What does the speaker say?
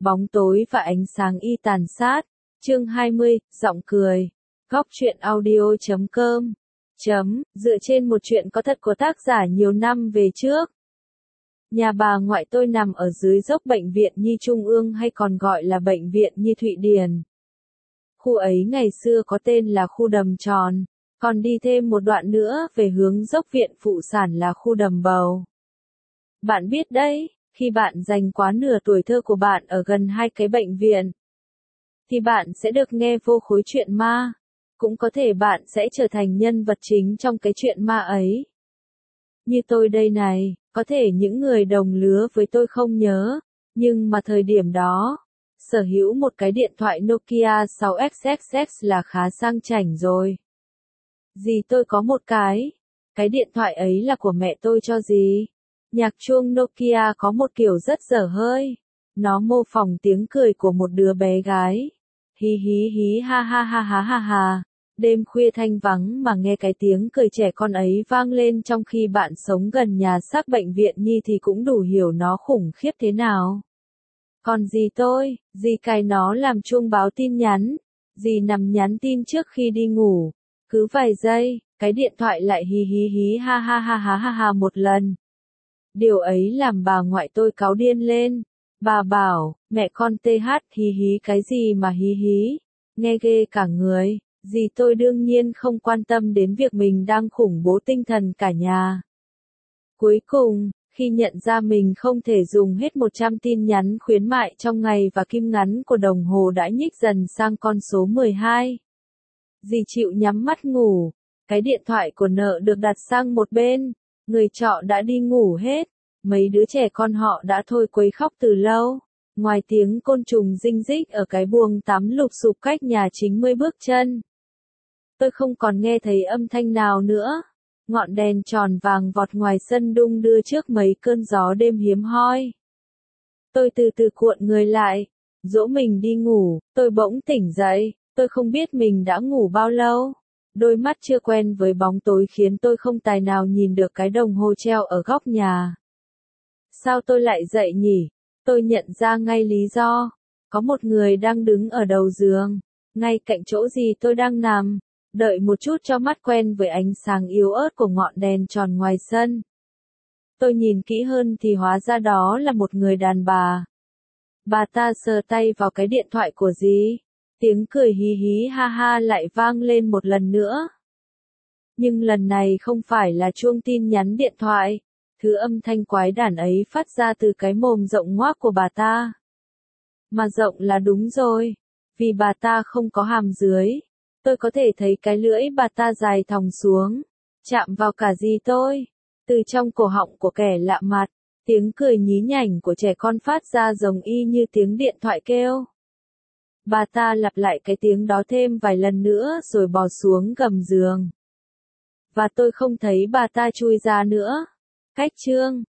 Bóng tối và ánh sáng y tàn sát. Chương 20, giọng cười. Góc truyện audio.com. Dựa trên một chuyện có thật của tác giả nhiều năm về trước. Nhà bà ngoại tôi nằm ở dưới dốc Bệnh viện Nhi Trung ương hay còn gọi là Bệnh viện Nhi Thụy Điển. Khu ấy ngày xưa có tên là khu Đầm Tròn, còn đi thêm một đoạn nữa về hướng dốc viện phụ sản là khu Đầm Bầu. Bạn biết đấy, khi bạn dành quá nửa tuổi thơ của bạn ở gần hai cái bệnh viện, thì bạn sẽ được nghe vô khối chuyện ma. Cũng có thể bạn sẽ trở thành nhân vật chính trong cái chuyện ma ấy. Như tôi đây này, có thể những người đồng lứa với tôi không nhớ, nhưng mà thời điểm đó, sở hữu một cái điện thoại Nokia 6XXX là khá sang chảnh rồi. Dì tôi có một cái điện thoại ấy là của mẹ tôi cho dì. Nhạc chuông Nokia có một kiểu rất dở hơi. Nó mô phỏng tiếng cười của một đứa bé gái. Hí hí hí ha ha ha ha ha ha. Đêm khuya thanh vắng mà nghe cái tiếng cười trẻ con ấy vang lên trong khi bạn sống gần nhà xác bệnh viện Nhi thì cũng đủ hiểu nó khủng khiếp thế nào. Còn dì tôi, dì cài nó làm chuông báo tin nhắn. Dì nằm nhắn tin trước khi đi ngủ. Cứ vài giây, cái điện thoại lại hí hí hí ha ha ha ha ha ha một lần. Điều ấy làm bà ngoại tôi cáu điên lên. Bà bảo, mẹ con TH hí hí cái gì mà hí hí, nghe ghê cả người. Dì tôi đương nhiên không quan tâm đến việc mình đang khủng bố tinh thần cả nhà. Cuối cùng, khi nhận ra mình không thể dùng hết 100 tin nhắn khuyến mại trong ngày và kim ngắn của đồng hồ đã nhích dần sang con số 12. Dì chịu nhắm mắt ngủ, cái điện thoại của nợ được đặt sang một bên, người trọ đã đi ngủ hết, mấy đứa trẻ con họ đã thôi quấy khóc từ lâu. Ngoài tiếng côn trùng rinh rích ở cái buồng tắm lụp xụp cách nhà chính 10 bước chân, tôi không còn nghe thấy âm thanh nào nữa. Ngọn đèn tròn vàng vọt ngoài sân đung đưa trước mấy cơn gió đêm hiếm hoi. Tôi từ từ cuộn người lại, dỗ mình đi ngủ, tôi bỗng tỉnh dậy, tôi không biết mình đã ngủ bao lâu. Đôi mắt chưa quen với bóng tối khiến tôi không tài nào nhìn được cái đồng hồ treo ở góc nhà. Sao tôi lại dậy nhỉ? Tôi nhận ra ngay lý do. Có một người đang đứng ở đầu giường, ngay cạnh chỗ gì tôi đang nằm. Đợi một chút cho mắt quen với ánh sáng yếu ớt của ngọn đèn tròn ngoài sân. Tôi nhìn kỹ hơn thì hóa ra đó là một người đàn bà. Bà ta sờ tay vào cái điện thoại của dì. Tiếng cười hí hí ha ha lại vang lên một lần nữa. Nhưng lần này không phải là chuông tin nhắn điện thoại. Thứ âm thanh quái đản ấy phát ra từ cái mồm rộng ngoác của bà ta. Mà rộng là đúng rồi. Vì bà ta không có hàm dưới. Tôi có thể thấy cái lưỡi bà ta dài thòng xuống, chạm vào cả dì tôi. Từ trong cổ họng của kẻ lạ mặt, tiếng cười nhí nhảnh của trẻ con phát ra giống y như tiếng điện thoại kêu. Bà ta lặp lại cái tiếng đó thêm vài lần nữa rồi bò xuống gầm giường. Và tôi không thấy bà ta chui ra nữa. Cách chương